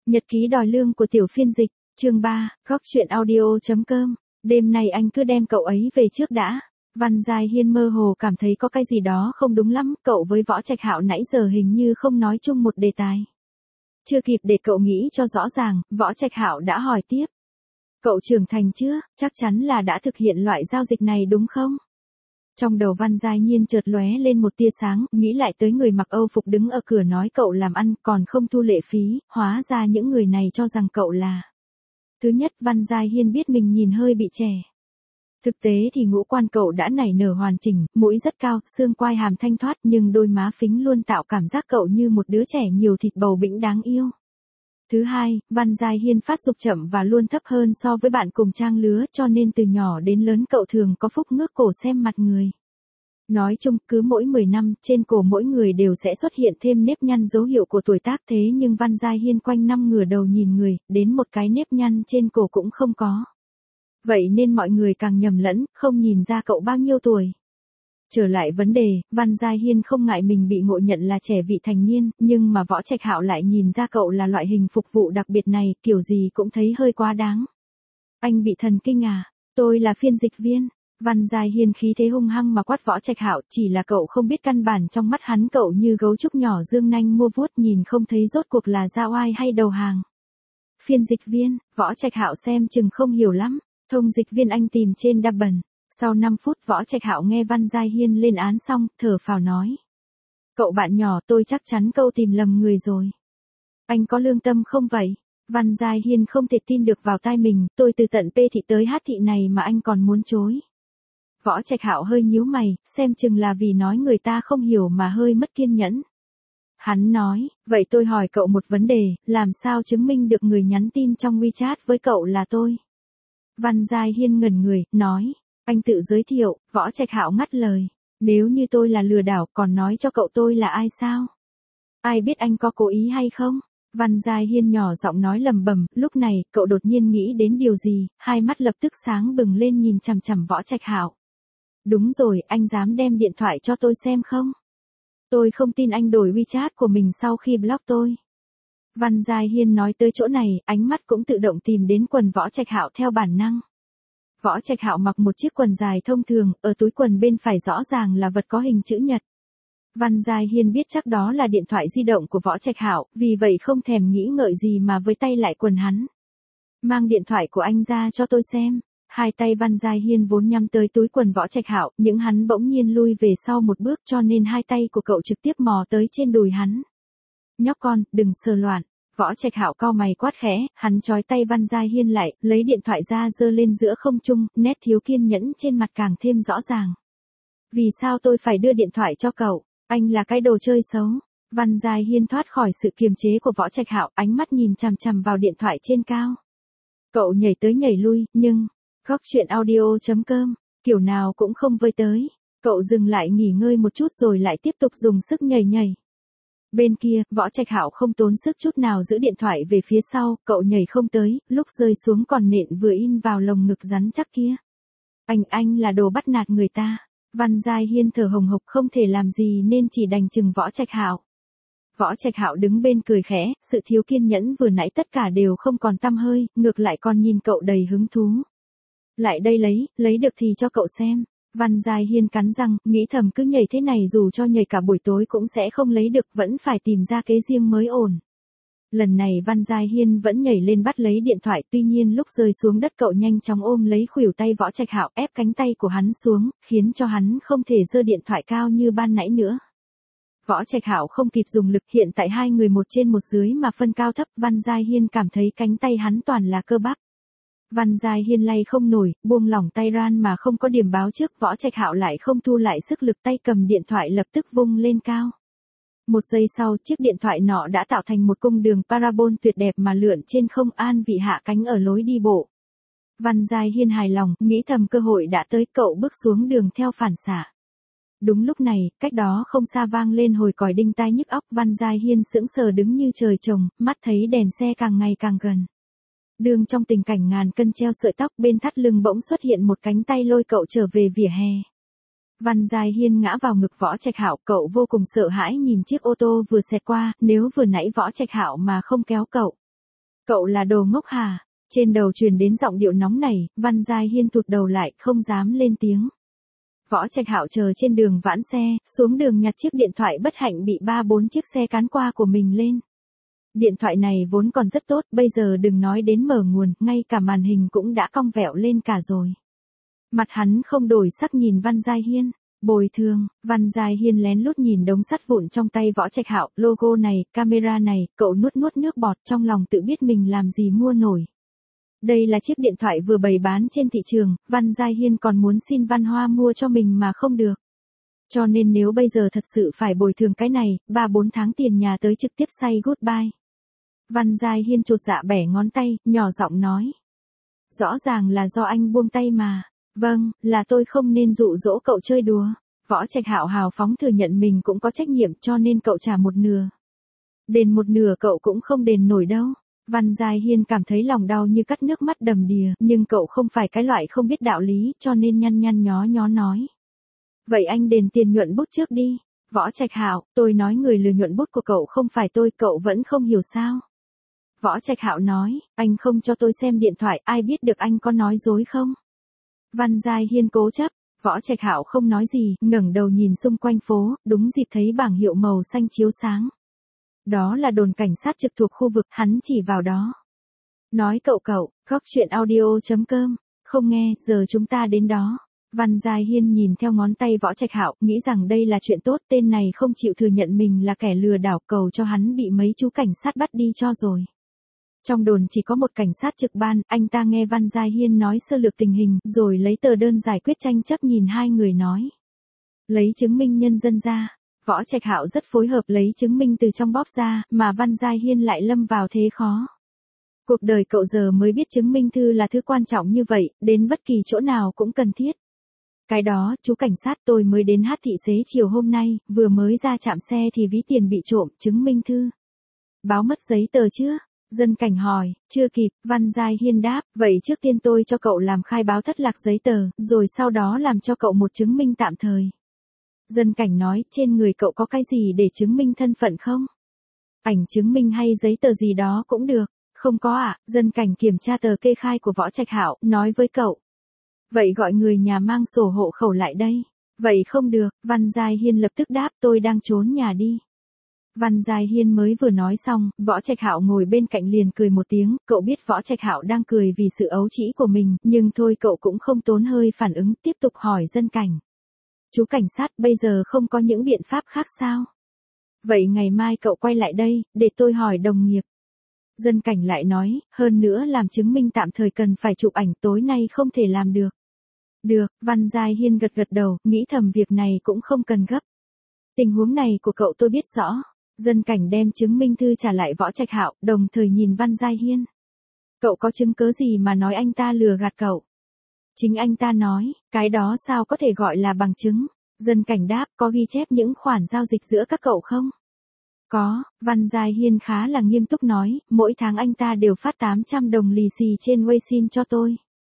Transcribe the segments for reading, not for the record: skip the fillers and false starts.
Nhật ký đòi lương của tiểu phiên dịch, chương 3, góc truyện audio.com. Đêm nay anh cứ đem cậu ấy về trước đã. Văn Giai Hiên mơ hồ cảm thấy có cái gì đó không đúng lắm, cậu với Võ Trạch Hạo nãy giờ hình như không nói chung một đề tài. Chưa kịp để cậu nghĩ cho rõ ràng, Võ Trạch Hạo đã hỏi tiếp. Cậu trưởng thành chưa, chắc chắn là đã thực hiện loại giao dịch này đúng không? Trong đầu Văn Giai Nhiên chợt lóe lên một tia sáng, nghĩ lại tới người mặc Âu phục đứng ở cửa nói cậu làm ăn còn không thu lệ phí, hóa ra những người này cho rằng cậu là. Thứ nhất, Văn Giai Hiên biết mình nhìn hơi bị trẻ. Thực tế thì ngũ quan cậu đã nảy nở hoàn chỉnh, mũi rất cao, xương quai hàm thanh thoát nhưng đôi má phính luôn tạo cảm giác cậu như một đứa trẻ nhiều thịt bầu bĩnh đáng yêu. Thứ hai, Văn Giai Hiên phát dục chậm và luôn thấp hơn so với bạn cùng trang lứa cho nên từ nhỏ đến lớn cậu thường có phúc ngước cổ xem mặt người. Nói chung, cứ mỗi 10 năm, trên cổ mỗi người đều sẽ xuất hiện thêm nếp nhăn dấu hiệu của tuổi tác thế nhưng Văn Giai Hiên quanh năm ngửa đầu nhìn người, đến một cái nếp nhăn trên cổ cũng không có. Vậy nên mọi người càng nhầm lẫn, không nhìn ra cậu bao nhiêu tuổi. Trở lại vấn đề, Văn Giai Hiên không ngại mình bị ngộ nhận là trẻ vị thành niên, nhưng mà Võ Trạch Hạo lại nhìn ra cậu là loại hình phục vụ đặc biệt này, kiểu gì cũng thấy hơi quá đáng. Anh bị thần kinh à? Tôi là phiên dịch viên. Văn Giai Hiên khí thế hung hăng mà quát Võ Trạch Hạo, chỉ là cậu không biết căn bản trong mắt hắn cậu như gấu trúc nhỏ dương nanh mua vuốt nhìn không thấy rốt cuộc là ra oai hay đầu hàng. Phiên dịch viên, Võ Trạch Hạo xem chừng không hiểu lắm, thông dịch viên anh tìm trên Douban. Sau 5 phút Võ Trạch Hạo nghe Văn Giai Hiên lên án xong, thở phào nói. Cậu bạn nhỏ tôi chắc chắn cậu tìm lầm người rồi. Anh có lương tâm không vậy? Văn Giai Hiên không thể tin được vào tai mình, tôi từ tận P thị tới H thị này mà anh còn muốn chối. Võ Trạch Hạo hơi nhíu mày, xem chừng là vì nói người ta không hiểu mà hơi mất kiên nhẫn. Hắn nói, vậy tôi hỏi cậu một vấn đề, làm sao chứng minh được người nhắn tin trong WeChat với cậu là tôi? Văn Giai Hiên ngẩn người, nói. Anh tự giới thiệu, Võ Trạch Hạo ngắt lời. Nếu như tôi là lừa đảo còn nói cho cậu tôi là ai sao? Ai biết anh có cố ý hay không? Văn Giai Hiên nhỏ giọng nói lầm bầm, lúc này, cậu đột nhiên nghĩ đến điều gì, hai mắt lập tức sáng bừng lên nhìn chằm chằm Võ Trạch Hạo. Đúng rồi, anh dám đem điện thoại cho tôi xem không? Tôi không tin anh đổi WeChat của mình sau khi block tôi. Văn Giai Hiên nói tới chỗ này, ánh mắt cũng tự động tìm đến quần Võ Trạch Hạo theo bản năng. Võ Trạch Hạo mặc một chiếc quần dài thông thường, ở túi quần bên phải rõ ràng là vật có hình chữ nhật. Văn Giai Hiên biết chắc đó là điện thoại di động của Võ Trạch Hạo, vì vậy không thèm nghĩ ngợi gì mà với tay lại quần hắn. Mang điện thoại của anh ra cho tôi xem. Hai tay Văn Giai Hiên vốn nhắm tới túi quần Võ Trạch Hạo, nhưng hắn bỗng nhiên lui về sau một bước cho nên hai tay của cậu trực tiếp mò tới trên đùi hắn. Nhóc con, đừng sờ loạn. Võ Trạch Hạo cau mày quát khẽ, hắn trói tay Văn Giai Hiên lại, lấy điện thoại ra giơ lên giữa không trung, nét thiếu kiên nhẫn trên mặt càng thêm rõ ràng. Vì sao tôi phải đưa điện thoại cho cậu? Anh là cái đồ chơi xấu. Văn Giai Hiên thoát khỏi sự kiềm chế của Võ Trạch Hạo, ánh mắt nhìn chằm chằm vào điện thoại trên cao. Cậu nhảy tới nhảy lui, nhưng góc truyện audio.com, kiểu nào cũng không với tới. Cậu dừng lại nghỉ ngơi một chút rồi lại tiếp tục dùng sức nhảy nhảy. Bên kia, Võ Trạch Hạo không tốn sức chút nào giữ điện thoại về phía sau, cậu nhảy không tới, lúc rơi xuống còn nện vừa in vào lồng ngực rắn chắc kia. Anh là đồ bắt nạt người ta. Văn Giai Hiên thở hồng hộc không thể làm gì nên chỉ đành chừng Võ Trạch Hạo. Võ Trạch Hạo đứng bên cười khẽ, sự thiếu kiên nhẫn vừa nãy tất cả đều không còn tăm hơi, ngược lại còn nhìn cậu đầy hứng thú. Lại đây lấy được thì cho cậu xem. Văn Giai Hiên cắn răng, nghĩ thầm cứ nhảy thế này dù cho nhảy cả buổi tối cũng sẽ không lấy được, vẫn phải tìm ra kế riêng mới ổn. Lần này Văn Giai Hiên vẫn nhảy lên bắt lấy điện thoại, tuy nhiên lúc rơi xuống đất cậu nhanh chóng ôm lấy khuỷu tay Võ Trạch Hạo, ép cánh tay của hắn xuống, khiến cho hắn không thể giơ điện thoại cao như ban nãy nữa. Võ Trạch Hạo không kịp dùng lực, hiện tại hai người một trên một dưới mà phân cao thấp, Văn Giai Hiên cảm thấy cánh tay hắn toàn là cơ bắp. Văn Giai Hiên lay không nổi, buông lỏng tay ran mà không có điểm báo trước, Võ Trạch Hạo lại không thu lại sức lực, tay cầm điện thoại lập tức vung lên cao. Một giây sau, chiếc điện thoại nọ đã tạo thành một cung đường parabol tuyệt đẹp mà lượn trên không, an vị hạ cánh ở lối đi bộ. Văn Giai Hiên hài lòng, nghĩ thầm cơ hội đã tới, cậu bước xuống đường theo phản xạ. Đúng lúc này, cách đó không xa vang lên hồi còi đinh tai nhức óc, Văn Giai Hiên sững sờ đứng như trời trồng, mắt thấy đèn xe càng ngày càng gần. Đường trong tình cảnh ngàn cân treo sợi tóc, bên thắt lưng bỗng xuất hiện một cánh tay lôi cậu trở về vỉa hè. Văn Giai Hiên ngã vào ngực Võ Trạch Hạo, cậu vô cùng sợ hãi nhìn chiếc ô tô vừa xẹt qua, nếu vừa nãy Võ Trạch Hạo mà không kéo cậu. Cậu là đồ ngốc hả? Trên đầu truyền đến giọng điệu nóng nảy, Văn Giai Hiên tụt đầu lại, không dám lên tiếng. Võ Trạch Hạo chờ trên đường vãn xe, xuống đường nhặt chiếc điện thoại bất hạnh bị 3-4 chiếc xe cán qua của mình lên. Điện thoại này vốn còn rất tốt, bây giờ đừng nói đến mở nguồn, ngay cả màn hình cũng đã cong vẹo lên cả rồi. Mặt hắn không đổi sắc nhìn Văn Giai Hiên. Bồi thường, Văn Giai Hiên lén lút nhìn đống sắt vụn trong tay Võ Trạch Hạo, logo này, camera này, cậu nuốt nuốt nước bọt trong lòng tự biết mình làm gì mua nổi. Đây là chiếc điện thoại vừa bày bán trên thị trường, Văn Giai Hiên còn muốn xin Văn Hoa mua cho mình mà không được. Cho nên nếu bây giờ thật sự phải bồi thường cái này, 3-4 tháng tiền nhà tới trực tiếp say goodbye. Văn Giai Hiên chột dạ bẻ ngón tay, nhỏ giọng nói. Rõ ràng là do anh buông tay mà. Vâng, là tôi không nên dụ dỗ cậu chơi đùa. Võ Trạch Hạo hào phóng thừa nhận mình cũng có trách nhiệm cho nên cậu trả một nửa. Đền một nửa cậu cũng không đền nổi đâu. Văn Giai Hiên cảm thấy lòng đau như cắt nước mắt đầm đìa, nhưng cậu không phải cái loại không biết đạo lý, cho nên nhăn nhăn nhó nhó nói. Vậy anh đền tiền nhuận bút trước đi. Võ Trạch Hạo, tôi nói người lừa nhuận bút của cậu không phải tôi, cậu vẫn không hiểu sao. Võ Trạch Hạo nói, anh không cho tôi xem điện thoại, ai biết được anh có nói dối không? Văn Giai Hiên cố chấp, Võ Trạch Hạo không nói gì, ngẩng đầu nhìn xung quanh phố, đúng dịp thấy bảng hiệu màu xanh chiếu sáng. Đó là đồn cảnh sát trực thuộc khu vực, hắn chỉ vào đó. Nói cậu, góc chuyện audio.com, không nghe, giờ chúng ta đến đó. Văn Giai Hiên nhìn theo ngón tay Võ Trạch Hạo, nghĩ rằng đây là chuyện tốt, tên này không chịu thừa nhận mình là kẻ lừa đảo, cầu cho hắn bị mấy chú cảnh sát bắt đi cho rồi. Trong đồn chỉ có một cảnh sát trực ban, anh ta nghe Văn Giai Hiên nói sơ lược tình hình, rồi lấy tờ đơn giải quyết tranh chấp nhìn hai người nói. Lấy chứng minh nhân dân ra. Võ Trạch Hạo rất phối hợp lấy chứng minh từ trong bóp ra, mà Văn Giai Hiên lại lâm vào thế khó. Cuộc đời cậu giờ mới biết chứng minh thư là thứ quan trọng như vậy, đến bất kỳ chỗ nào cũng cần thiết. Cái đó, chú cảnh sát, tôi mới đến hát thị xế chiều hôm nay, vừa mới ra trạm xe thì ví tiền bị trộm, chứng minh thư. Báo mất giấy tờ chưa? Dân cảnh hỏi, chưa kịp, Văn Giai Hiên đáp, vậy trước tiên tôi cho cậu làm khai báo thất lạc giấy tờ, rồi sau đó làm cho cậu một chứng minh tạm thời. Dân cảnh nói, trên người cậu có cái gì để chứng minh thân phận không? Ảnh chứng minh hay giấy tờ gì đó cũng được. Không có ạ, dân cảnh kiểm tra tờ kê khai của Võ Trạch Hạo, nói với cậu. Vậy gọi người nhà mang sổ hộ khẩu lại đây. Vậy không được, Văn Giai Hiên lập tức đáp, tôi đang trốn nhà đi. Văn Giai Hiên mới vừa nói xong, Võ Trạch Hạo ngồi bên cạnh liền cười một tiếng, cậu biết Võ Trạch Hạo đang cười vì sự ấu trĩ của mình, nhưng thôi cậu cũng không tốn hơi phản ứng, tiếp tục hỏi dân cảnh. Chú cảnh sát, bây giờ không có những biện pháp khác sao? Vậy ngày mai cậu quay lại đây, để tôi hỏi đồng nghiệp. Dân cảnh lại nói, hơn nữa làm chứng minh tạm thời cần phải chụp ảnh, tối nay không thể làm được. Được, Văn Giai Hiên gật gật đầu, nghĩ thầm việc này cũng không cần gấp. Tình huống này của cậu tôi biết rõ. Dân cảnh đem chứng minh thư trả lại Võ Trạch Hạo, đồng thời nhìn Văn Giai Hiên. Cậu có chứng cớ gì mà nói anh ta lừa gạt cậu? Chính anh ta nói, cái đó sao có thể gọi là bằng chứng? Dân cảnh đáp, có ghi chép những khoản giao dịch giữa các cậu không? Có, Văn Giai Hiên khá là nghiêm túc nói, mỗi tháng anh ta đều phát 800 đồng lì xì trên Weixin cho tôi.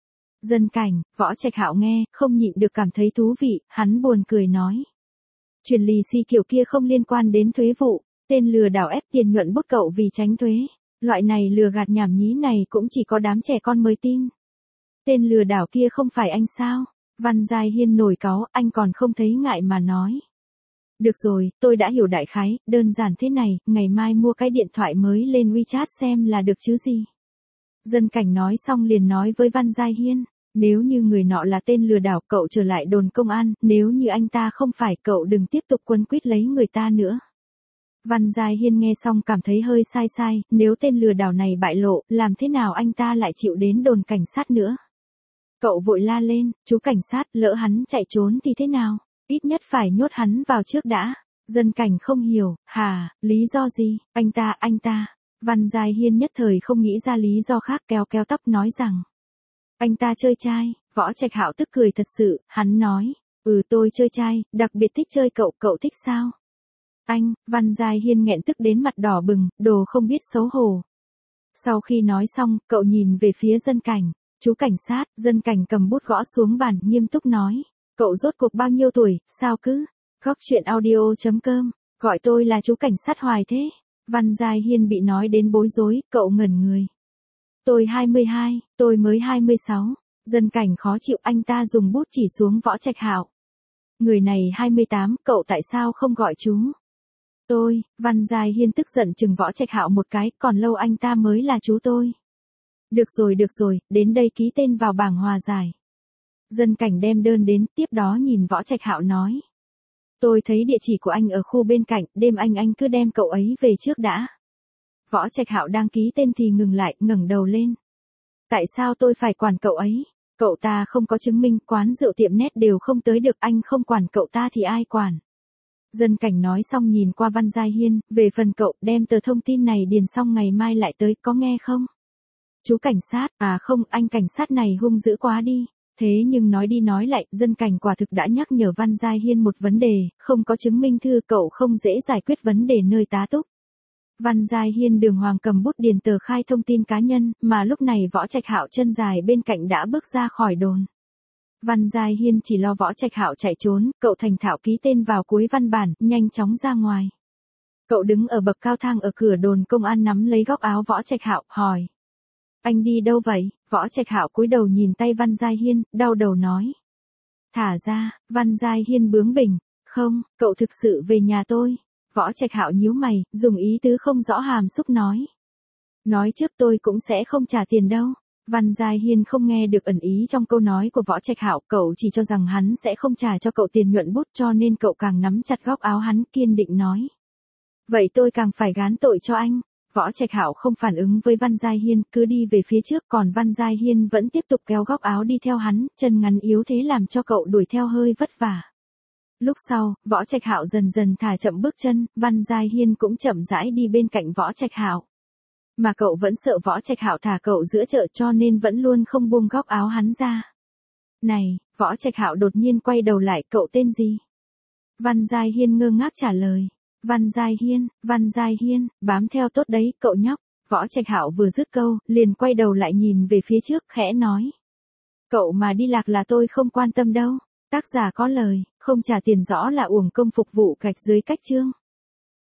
Dân cảnh, Võ Trạch Hạo nghe, không nhịn được cảm thấy thú vị, hắn buồn cười nói. Chuyển lì xì kiểu kia không liên quan đến thuế vụ, tên lừa đảo ép tiền nhuận bút cậu vì tránh thuế. Loại này lừa gạt nhảm nhí này cũng chỉ có đám trẻ con mới tin. Tên lừa đảo kia không phải anh sao? Văn Giai Hiên nổi cáu, anh còn không thấy ngại mà nói. Được rồi, tôi đã hiểu đại khái, đơn giản thế này, ngày mai mua cái điện thoại mới lên WeChat xem là được chứ gì. Dân cảnh nói xong liền nói với Văn Giai Hiên, nếu như người nọ là tên lừa đảo cậu trở lại đồn công an, nếu như anh ta không phải cậu đừng tiếp tục quấn quýt lấy người ta nữa. Văn Giai Hiên nghe xong cảm thấy hơi sai, nếu tên lừa đảo này bại lộ, làm thế nào anh ta lại chịu đến đồn cảnh sát nữa. Cậu vội la lên, chú cảnh sát, lỡ hắn chạy trốn thì thế nào? Ít nhất phải nhốt hắn vào trước đã. Dân cảnh không hiểu, lý do gì, anh ta. Văn Giai Hiên nhất thời không nghĩ ra lý do khác, kéo tóc nói rằng. Anh ta chơi trai, Võ Trạch Hạo tức cười thật sự, hắn nói. Tôi chơi trai, đặc biệt thích chơi cậu thích sao? Anh, Văn Giai Hiên nghẹn tức đến mặt đỏ bừng, đồ không biết xấu hổ. Sau khi nói xong, cậu nhìn về phía dân cảnh. Chú cảnh sát, dân cảnh cầm bút gõ xuống bàn, nghiêm túc nói. Cậu rốt cuộc bao nhiêu tuổi, sao cứ? Góc chuyện audio.com, gọi tôi là chú cảnh sát Hoài thế. Văn Giai Hiên bị nói đến bối rối, cậu ngẩn người. Tôi 22, tôi mới 26. Dân Cảnh khó chịu, anh ta dùng bút chỉ xuống Võ Trạch Hạo. Người này 28, cậu tại sao không gọi chú? Tôi, Văn Giai Hiên tức giận chừng Võ Trạch Hạo một cái, còn lâu anh ta mới là chú tôi. Được rồi, đến đây ký tên vào bảng hòa giải. Dân Cảnh đem đơn đến, tiếp đó nhìn Võ Trạch Hạo nói. Tôi thấy địa chỉ của anh ở khu bên cạnh, đêm anh cứ đem cậu ấy về trước đã. Võ Trạch Hạo đang ký tên thì ngừng lại, ngẩng đầu lên. Tại sao tôi phải quản cậu ấy? Cậu ta không có chứng minh, quán rượu tiệm nét đều không tới được, anh không quản cậu ta thì ai quản? Dân Cảnh nói xong nhìn qua Văn Giai Hiên, về phần cậu, đem tờ thông tin này điền xong ngày mai lại tới, có nghe không? Chú cảnh sát, à không, anh cảnh sát này hung dữ quá đi. Thế nhưng nói đi nói lại, Dân Cảnh quả thực đã nhắc nhở Văn Giai Hiên một vấn đề, không có chứng minh thư cậu không dễ giải quyết vấn đề nơi tá túc. Văn Giai Hiên đường hoàng cầm bút điền tờ khai thông tin cá nhân, mà lúc này Võ Trạch Hạo chân dài bên cạnh đã bước ra khỏi đồn. Văn Giai Hiên chỉ lo Võ Trạch Hạo chạy trốn, cậu thành thạo ký tên vào cuối văn bản, nhanh chóng ra ngoài. Cậu đứng ở bậc cao thang ở cửa đồn công an nắm lấy góc áo Võ Trạch Hạo, hỏi. Anh đi đâu vậy? Võ Trạch Hạo cúi đầu nhìn tay Văn Giai Hiên, đau đầu nói. Thả ra, Văn Giai Hiên bướng bỉnh. Không, cậu thực sự về nhà tôi. Võ Trạch Hạo nhíu mày, dùng ý tứ không rõ hàm xúc nói. Nói trước tôi cũng sẽ không trả tiền đâu. Văn Giai Hiên không nghe được ẩn ý trong câu nói của Võ Trạch Hạo, cậu chỉ cho rằng hắn sẽ không trả cho cậu tiền nhuận bút cho nên cậu càng nắm chặt góc áo hắn kiên định nói. Vậy tôi càng phải gán tội cho anh. Võ Trạch Hạo không phản ứng với Văn Giai Hiên, cứ đi về phía trước, còn Văn Giai Hiên vẫn tiếp tục kéo góc áo đi theo hắn, chân ngắn yếu thế làm cho cậu đuổi theo hơi vất vả. Lúc sau, Võ Trạch Hạo dần dần thả chậm bước chân, Văn Giai Hiên cũng chậm rãi đi bên cạnh Võ Trạch Hạo. Mà cậu vẫn sợ Võ Trạch Hạo thả cậu giữa chợ cho nên vẫn luôn không buông góc áo hắn ra. Này, Võ Trạch Hạo đột nhiên quay đầu lại, cậu tên gì? Văn Giai Hiên ngơ ngác trả lời. Văn Giai Hiên, bám theo tốt đấy, cậu nhóc. Võ Trạch Hạo vừa dứt câu, liền quay đầu lại nhìn về phía trước, khẽ nói. Cậu mà đi lạc là tôi không quan tâm đâu. Tác giả có lời, không trả tiền rõ là uổng công phục vụ gạch dưới cách chương.